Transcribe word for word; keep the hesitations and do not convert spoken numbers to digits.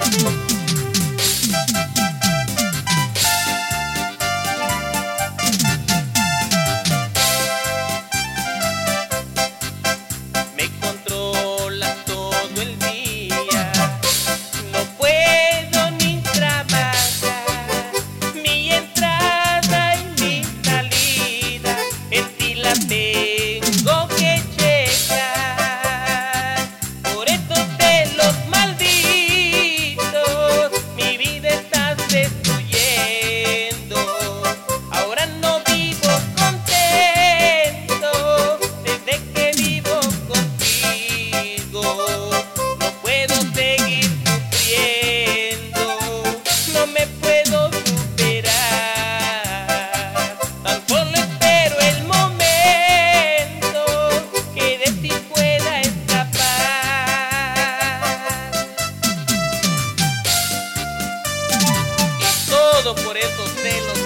Me controlas todo el día, no puedo ni trabajar, mi entrada y mi salida, en ti la tengo que checar. Por estos celos malditos, mi vida estás destruyendo. Ahora no vivo contento, desde que vivo contigo. No puedo seguir sufriendo, no me puedo superar. Tan solo espero el momento que de ti pueda escapar. Y todo por esos celos